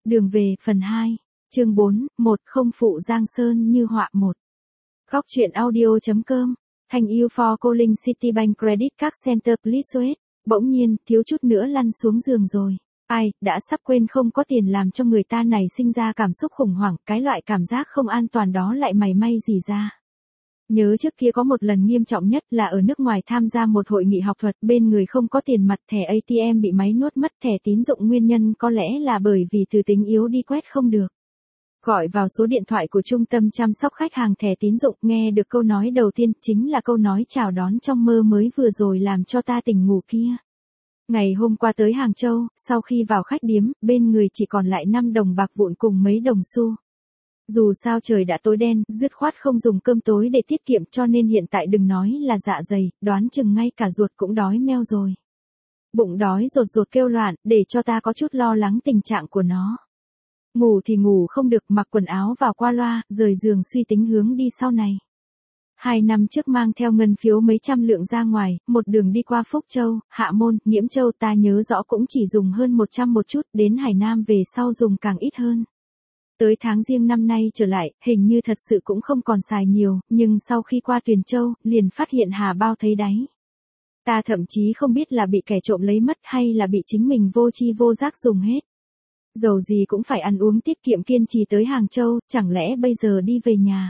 Đường về phần 2, chương 4, không phụ Giang Sơn như họa một. Góc truyện audio.com, Thành yêu for calling Citibank Credit Card Center please wait. Bỗng nhiên, thiếu chút nữa lăn xuống giường rồi. Ai, đã sắp quên không có tiền làm cho người ta này sinh ra cảm xúc khủng hoảng, cái loại cảm giác không an toàn đó lại mày may gì ra. Nhớ trước kia có một lần nghiêm trọng nhất là ở nước ngoài tham gia một hội nghị học thuật, bên người không có tiền mặt, thẻ ATM bị máy nuốt mất, thẻ tín dụng nguyên nhân có lẽ là bởi vì từ tính yếu đi quét không được. Gọi vào số điện thoại của trung tâm chăm sóc khách hàng thẻ tín dụng, nghe được câu nói đầu tiên chính là câu nói chào đón trong mơ mới vừa rồi làm cho ta tỉnh ngủ kia. Ngày hôm qua tới Hàng Châu, sau khi vào khách điếm, bên người chỉ còn lại 5 đồng bạc vụn cùng mấy đồng xu. Dù sao trời đã tối đen, dứt khoát không dùng cơm tối để tiết kiệm cho nên hiện tại đừng nói là dạ dày, đoán chừng ngay cả ruột cũng đói meo rồi. Bụng đói rột kêu loạn, để cho ta có chút lo lắng tình trạng của nó. Ngủ thì ngủ không được, mặc quần áo vào qua loa, rời giường suy tính hướng đi sau này. 2 năm trước mang theo ngân phiếu mấy trăm lượng ra ngoài, một đường đi qua Phúc Châu, Hạ Môn, Nghiễm Châu, ta nhớ rõ cũng chỉ dùng hơn 100 một chút, đến Hải Nam về sau dùng càng ít hơn. Tới tháng Giêng năm nay trở lại, hình như thật sự cũng không còn xài nhiều, nhưng sau khi qua Tuyền Châu, liền phát hiện hà bao thấy đáy. Ta thậm chí không biết là bị kẻ trộm lấy mất hay là bị chính mình vô tri vô giác dùng hết. Dầu gì cũng phải ăn uống tiết kiệm kiên trì tới Hàng Châu, chẳng lẽ bây giờ đi về nhà.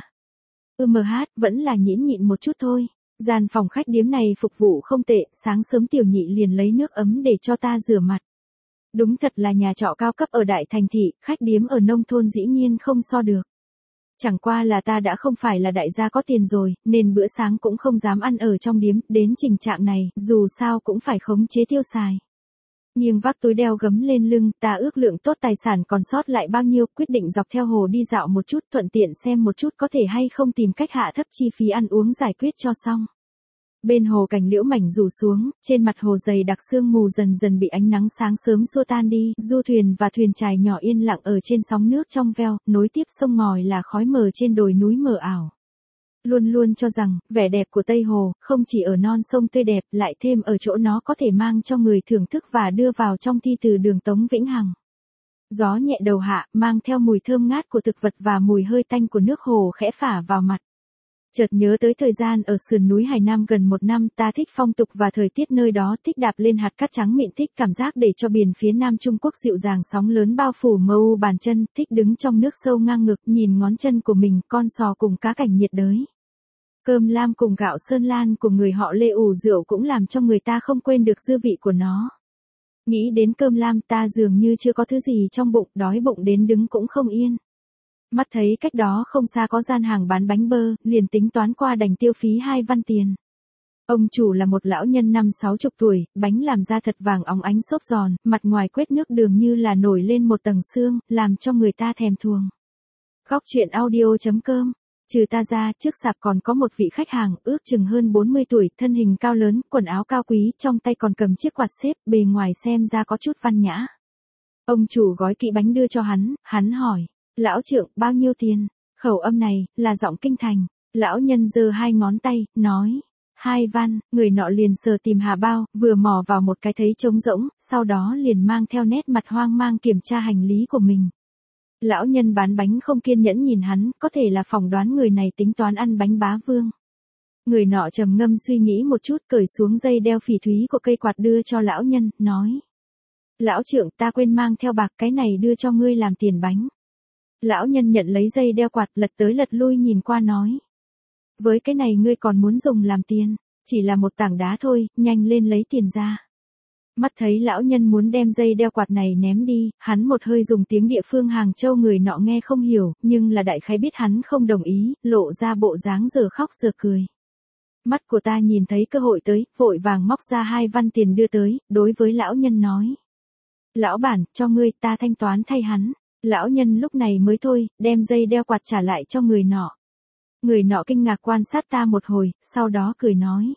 Vẫn là nhịn một chút thôi. Gian phòng khách điếm này phục vụ không tệ, sáng sớm tiểu nhị liền lấy nước ấm để cho ta rửa mặt. Đúng thật là nhà trọ cao cấp ở đại thành thị, khách điếm ở nông thôn dĩ nhiên không so được. Chẳng qua là ta đã không phải là đại gia có tiền rồi, nên bữa sáng cũng không dám ăn ở trong điếm, đến trình trạng này, dù sao cũng phải khống chế tiêu xài. Nhưng vác túi đeo gấm lên lưng, ta ước lượng tốt tài sản còn sót lại bao nhiêu, quyết định dọc theo hồ đi dạo một chút, thuận tiện xem một chút có thể hay không tìm cách hạ thấp chi phí ăn uống giải quyết cho xong. Bên hồ cành liễu mảnh rủ xuống, trên mặt hồ dày đặc sương mù dần dần bị ánh nắng sáng sớm xua tan đi, du thuyền và thuyền chài nhỏ yên lặng ở trên sóng nước trong veo, nối tiếp sông ngòi là khói mờ trên đồi núi mờ ảo. Luôn cho rằng, vẻ đẹp của Tây Hồ, không chỉ ở non sông tươi đẹp, lại thêm ở chỗ nó có thể mang cho người thưởng thức và đưa vào trong thi từ đường Tống Vĩnh Hằng. Gió nhẹ đầu hạ, mang theo mùi thơm ngát của thực vật và mùi hơi tanh của nước hồ khẽ phả vào mặt. Chợt nhớ tới thời gian ở sườn núi Hải Nam gần 1 năm, ta thích phong tục và thời tiết nơi đó, thích đạp lên hạt cát trắng mịn, thích cảm giác để cho biển phía Nam Trung Quốc dịu dàng sóng lớn bao phủ mờ u bàn chân, thích đứng trong nước sâu ngang ngực nhìn ngón chân của mình, con sò cùng cá cảnh nhiệt đới. Cơm lam cùng gạo sơn lan của người họ Lê ủ rượu cũng làm cho người ta không quên được dư vị của nó. Nghĩ đến cơm lam ta dường như chưa có thứ gì trong bụng, đói bụng đến đứng cũng không yên. Mắt thấy cách đó không xa có gian hàng bán bánh bơ, liền tính toán qua đành tiêu phí 2 văn tiền. Ông chủ là một lão nhân 50-60 tuổi, bánh làm ra thật vàng óng ánh xốp giòn, mặt ngoài quét nước đường như là nổi lên một tầng sương, làm cho người ta thèm thuồng. Góc truyện audio.com. Trừ ta ra, trước sạp còn có một vị khách hàng, ước chừng hơn 40 tuổi, thân hình cao lớn, quần áo cao quý, trong tay còn cầm chiếc quạt xếp, bề ngoài xem ra có chút văn nhã. Ông chủ gói kỹ bánh đưa cho hắn hỏi, lão trượng, bao nhiêu tiền? Khẩu âm này, là giọng kinh thành. Lão nhân giơ 2 ngón tay, nói, 2 văn, người nọ liền sờ tìm hà bao, vừa mò vào một cái thấy trống rỗng, sau đó liền mang theo nét mặt hoang mang kiểm tra hành lý của mình. Lão nhân bán bánh không kiên nhẫn nhìn hắn, có thể là phỏng đoán người này tính toán ăn bánh bá vương. Người nọ trầm ngâm suy nghĩ một chút, cởi xuống dây đeo phỉ thúy của cây quạt đưa cho lão nhân, nói. Lão trượng, ta quên mang theo bạc, cái này đưa cho ngươi làm tiền bánh. Lão nhân nhận lấy dây đeo quạt, lật tới lật lui nhìn qua nói. Với cái này ngươi còn muốn dùng làm tiền, chỉ là một tảng đá thôi, nhanh lên lấy tiền ra. Mắt thấy lão nhân muốn đem dây đeo quạt này ném đi, hắn một hơi dùng tiếng địa phương Hàng Châu, người nọ nghe không hiểu, nhưng là đại khái biết hắn không đồng ý, lộ ra bộ dáng giờ khóc giờ cười. Mắt của ta nhìn thấy cơ hội tới, vội vàng móc ra 2 văn tiền đưa tới, đối với lão nhân nói. Lão bản, cho ngươi, ta thanh toán thay hắn. Lão nhân lúc này mới thôi, đem dây đeo quạt trả lại cho người nọ. Người nọ kinh ngạc quan sát ta một hồi, sau đó cười nói.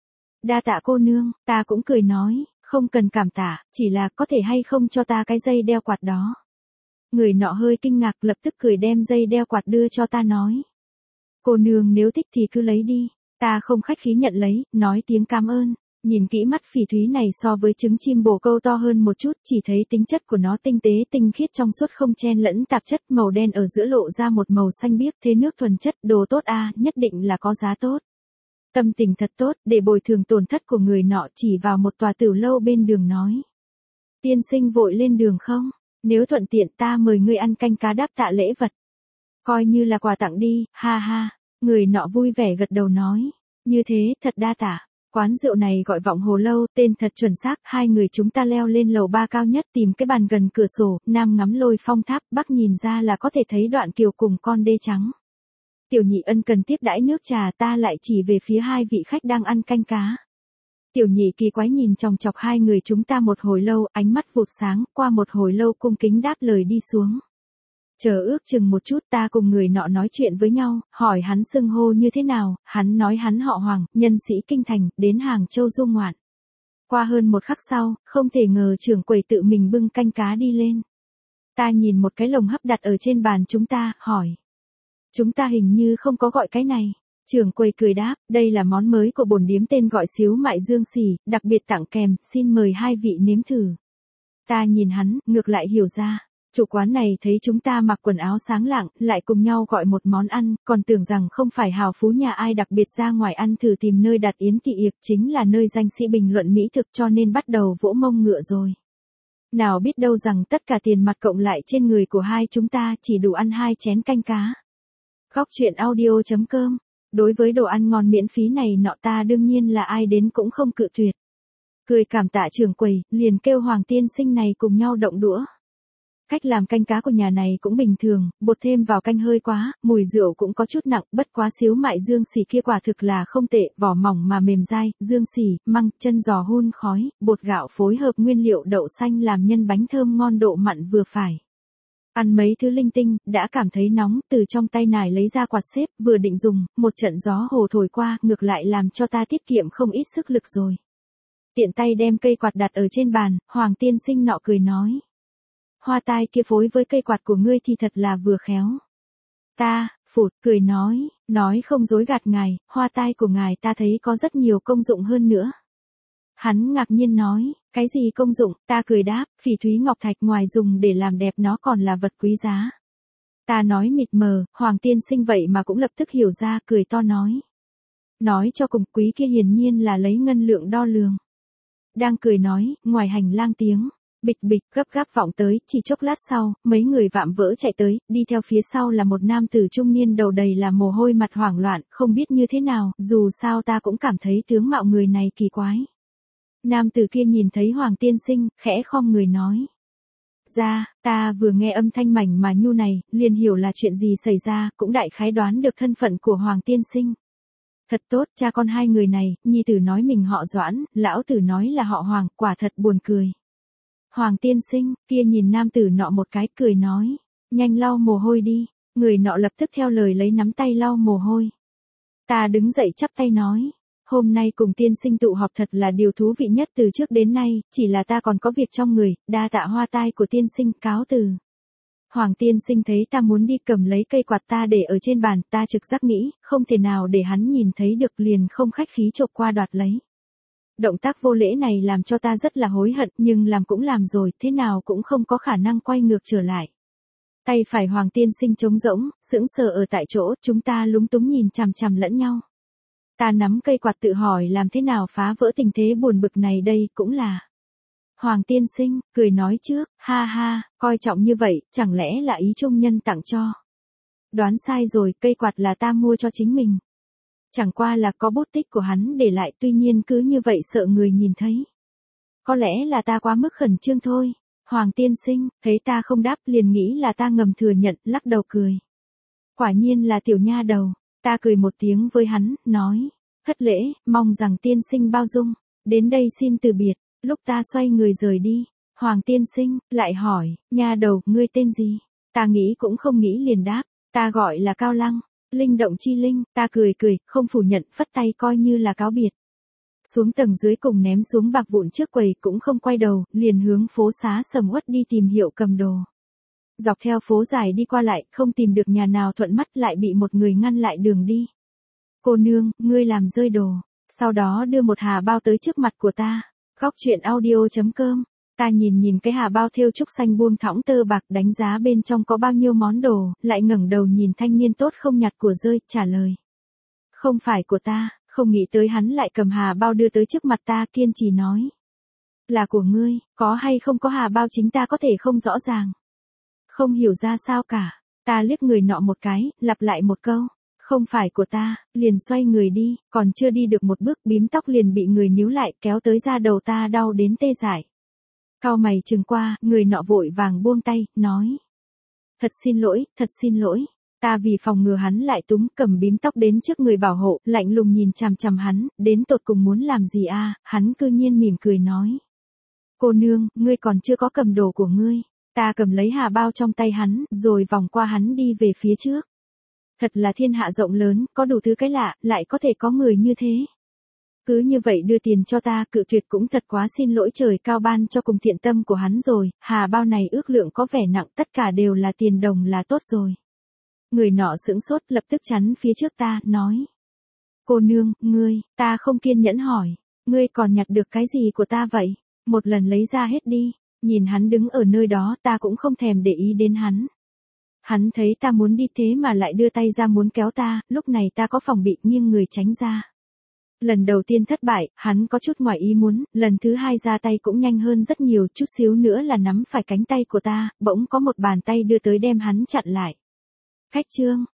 Đa tạ cô nương, ta cũng cười nói. Không cần cảm tạ, chỉ là có thể hay không cho ta cái dây đeo quạt đó. Người nọ hơi kinh ngạc, lập tức cười đem dây đeo quạt đưa cho ta nói. Cô nương nếu thích thì cứ lấy đi. Ta không khách khí nhận lấy, nói tiếng cảm ơn. Nhìn kỹ mắt phỉ thúy này so với trứng chim bồ câu to hơn một chút, chỉ thấy tính chất của nó tinh tế tinh khiết trong suốt không chen lẫn tạp chất, màu đen ở giữa lộ ra một màu xanh biếc, thế nước thuần chất, đồ tốt a, nhất định là có giá tốt. Tâm tình thật tốt, để bồi thường tổn thất của người nọ, chỉ vào một tòa tiểu lâu bên đường nói. Tiên sinh vội lên đường không? Nếu thuận tiện ta mời ngươi ăn canh cá đáp tạ lễ vật. Coi như là quà tặng đi, ha ha. Người nọ vui vẻ gật đầu nói. Như thế, thật đa tạ. Quán rượu này gọi Vọng Hồ Lâu, tên thật chuẩn xác. Hai người chúng ta leo lên lầu 3 cao nhất, tìm cái bàn gần cửa sổ, nam ngắm Lôi Phong tháp, bắc nhìn ra là có thể thấy Đoạn Kiều cùng con đê trắng. Tiểu nhị ân cần tiếp đãi nước trà, ta lại chỉ về phía hai vị khách đang ăn canh cá. Tiểu nhị kỳ quái nhìn chòng chọc hai người chúng ta một hồi lâu, ánh mắt vụt sáng, qua một hồi lâu cung kính đáp lời đi xuống. Chờ ước chừng một chút, ta cùng người nọ nói chuyện với nhau, hỏi hắn xưng hô như thế nào, hắn nói hắn họ Hoàng, nhân sĩ kinh thành, đến Hàng Châu du ngoạn. Qua hơn một khắc sau, không thể ngờ trưởng quầy tự mình bưng canh cá đi lên. Ta nhìn một cái lồng hấp đặt ở trên bàn chúng ta, hỏi. Chúng ta hình như không có gọi cái này. Trưởng quầy cười đáp, đây là món mới của bổn điếm tên gọi xíu mại dương xỉ, đặc biệt tặng kèm, xin mời hai vị nếm thử. Ta nhìn hắn, ngược lại hiểu ra. Chủ quán này thấy chúng ta mặc quần áo sáng lạng, lại cùng nhau gọi một món ăn, còn tưởng rằng không phải hào phú nhà ai đặc biệt ra ngoài ăn thử tìm nơi đặt yến thị yệt, chính là nơi danh sĩ bình luận mỹ thực, cho nên bắt đầu vỗ mông ngựa rồi. Nào biết đâu rằng tất cả tiền mặt cộng lại trên người của hai chúng ta chỉ đủ ăn 2 chén canh cá. Góc truyện audio.com. Đối với đồ ăn ngon miễn phí này nọ ta đương nhiên là ai đến cũng không cự tuyệt. Cười cảm tạ trưởng quầy, liền kêu Hoàng tiên sinh này cùng nhau động đũa. Cách làm canh cá của nhà này cũng bình thường, bột thêm vào canh hơi quá, mùi rượu cũng có chút nặng, bất quá xíu mại dương xỉ kia quả thực là không tệ, vỏ mỏng mà mềm dai, dương xỉ, măng, chân giò hun khói, bột gạo phối hợp nguyên liệu đậu xanh làm nhân bánh thơm ngon, độ mặn vừa phải. Ăn mấy thứ linh tinh, đã cảm thấy nóng, từ trong tay nải lấy ra quạt xếp, vừa định dùng, một trận gió hồ thổi qua, ngược lại làm cho ta tiết kiệm không ít sức lực rồi. Tiện tay đem cây quạt đặt ở trên bàn, Hoàng tiên sinh nọ cười nói. Hoa tai kia phối với cây quạt của ngươi thì thật là vừa khéo. Ta, phụt, cười nói không dối gạt ngài, hoa tai của ngài ta thấy có rất nhiều công dụng hơn nữa. Hắn ngạc nhiên nói, cái gì công dụng, ta cười đáp, phỉ thúy ngọc thạch ngoài dùng để làm đẹp nó còn là vật quý giá. Ta nói mịt mờ, Hoàng tiên sinh vậy mà cũng lập tức hiểu ra, cười to nói. Nói cho cùng quý kia hiển nhiên là lấy ngân lượng đo lường. Đang cười nói, ngoài hành lang tiếng. Bịch bịch gấp gáp vọng tới, chỉ chốc lát sau, mấy người vạm vỡ chạy tới, đi theo phía sau là một nam tử trung niên đầu đầy là mồ hôi, mặt hoảng loạn, không biết như thế nào, dù sao ta cũng cảm thấy tướng mạo người này kỳ quái. Nam tử kia nhìn thấy Hoàng tiên sinh, khẽ khom người nói. Ra, ta vừa nghe âm thanh mảnh mà nhu này, liền hiểu là chuyện gì xảy ra, cũng đại khái đoán được thân phận của Hoàng tiên sinh. Thật tốt, cha con hai người này, nhi tử nói mình họ Doãn, lão tử nói là họ Hoàng, quả thật buồn cười. Hoàng tiên sinh, kia nhìn nam tử nọ một cái, cười nói, nhanh lau mồ hôi đi, người nọ lập tức theo lời lấy nắm tay lau mồ hôi. Ta đứng dậy chắp tay nói, hôm nay cùng tiên sinh tụ họp thật là điều thú vị nhất từ trước đến nay, chỉ là ta còn có việc trong người, đa tạ hoa tai của tiên sinh, cáo từ. Hoàng tiên sinh thấy ta muốn đi cầm lấy cây quạt ta để ở trên bàn, ta trực giác nghĩ, không thể nào để hắn nhìn thấy được, liền không khách khí chộp qua đoạt lấy. Động tác vô lễ này làm cho ta rất là hối hận, nhưng làm cũng làm rồi, thế nào cũng không có khả năng quay ngược trở lại. Tay phải Hoàng tiên sinh trống rỗng, sững sờ ở tại chỗ, chúng ta lúng túng nhìn chằm chằm lẫn nhau. Ta nắm cây quạt tự hỏi làm thế nào phá vỡ tình thế buồn bực này đây, cũng là. Hoàng tiên sinh, cười nói trước, ha ha, coi trọng như vậy, chẳng lẽ là ý trung nhân tặng cho. Đoán sai rồi, cây quạt là ta mua cho chính mình. Chẳng qua là có bút tích của hắn để lại, tuy nhiên cứ như vậy sợ người nhìn thấy. Có lẽ là ta quá mức khẩn trương thôi. Hoàng tiên sinh, thấy ta không đáp liền nghĩ là ta ngầm thừa nhận, lắc đầu cười. Quả nhiên là tiểu nha đầu, ta cười một tiếng với hắn, nói. Thất lễ, mong rằng tiên sinh bao dung, đến đây xin từ biệt, lúc ta xoay người rời đi. Hoàng tiên sinh, lại hỏi, nha đầu, ngươi tên gì? Ta nghĩ cũng không nghĩ liền đáp, ta gọi là Cao Lăng. Linh động chi linh, ta cười, không phủ nhận, phất tay coi như là cáo biệt. Xuống tầng dưới cùng ném xuống bạc vụn trước quầy cũng không quay đầu, liền hướng phố xá sầm uất đi tìm hiệu cầm đồ. Dọc theo phố dài đi qua lại, không tìm được nhà nào thuận mắt, lại bị một người ngăn lại đường đi. Cô nương, ngươi làm rơi đồ. Sau đó đưa một hà bao tới trước mặt của ta. Góc chuyện audio.com. Ta nhìn cái hà bao thêu trúc xanh buông thõng tơ bạc, đánh giá bên trong có bao nhiêu món đồ, lại ngẩng đầu nhìn thanh niên tốt không nhặt của rơi, trả lời. Không phải của ta, không nghĩ tới hắn lại cầm hà bao đưa tới trước mặt ta, kiên trì nói. Là của ngươi, có hay không có hà bao chính ta có thể không rõ ràng. Không hiểu ra sao cả, ta liếc người nọ một cái, lặp lại một câu. Không phải của ta, liền xoay người đi, còn chưa đi được một bước bím tóc liền bị người níu lại, kéo tới da đầu ta đau đến tê dại. Cau mày chừng qua, người nọ vội vàng buông tay, nói. Thật xin lỗi. Ta vì phòng ngừa hắn lại túm, cầm bím tóc đến trước người bảo hộ, lạnh lùng nhìn chằm chằm hắn, đến tột cùng muốn làm gì a? Hắn cư nhiên mỉm cười nói. Cô nương, ngươi còn chưa có cầm đồ của ngươi. Ta cầm lấy hà bao trong tay hắn, rồi vòng qua hắn đi về phía trước. Thật là thiên hạ rộng lớn, có đủ thứ cái lạ, lại có thể có người như thế. Cứ như vậy đưa tiền cho ta, cự tuyệt cũng thật quá xin lỗi trời cao ban cho cùng thiện tâm của hắn rồi, hà bao này ước lượng có vẻ nặng, tất cả đều là tiền đồng là tốt rồi. Người nọ sững sốt, lập tức chắn phía trước ta, nói. Cô nương, ngươi, ta không kiên nhẫn hỏi, ngươi còn nhặt được cái gì của ta vậy? Một lần lấy ra hết đi. Nhìn hắn đứng ở nơi đó, ta cũng không thèm để ý đến hắn. Hắn thấy ta muốn đi thế mà lại đưa tay ra muốn kéo ta, lúc này ta có phòng bị nghiêng người tránh ra. Lần đầu tiên thất bại, hắn có chút ngoài ý muốn, lần thứ hai ra tay cũng nhanh hơn rất nhiều, chút xíu nữa là nắm phải cánh tay của ta, bỗng có một bàn tay đưa tới đem hắn chặn lại. Khách trương,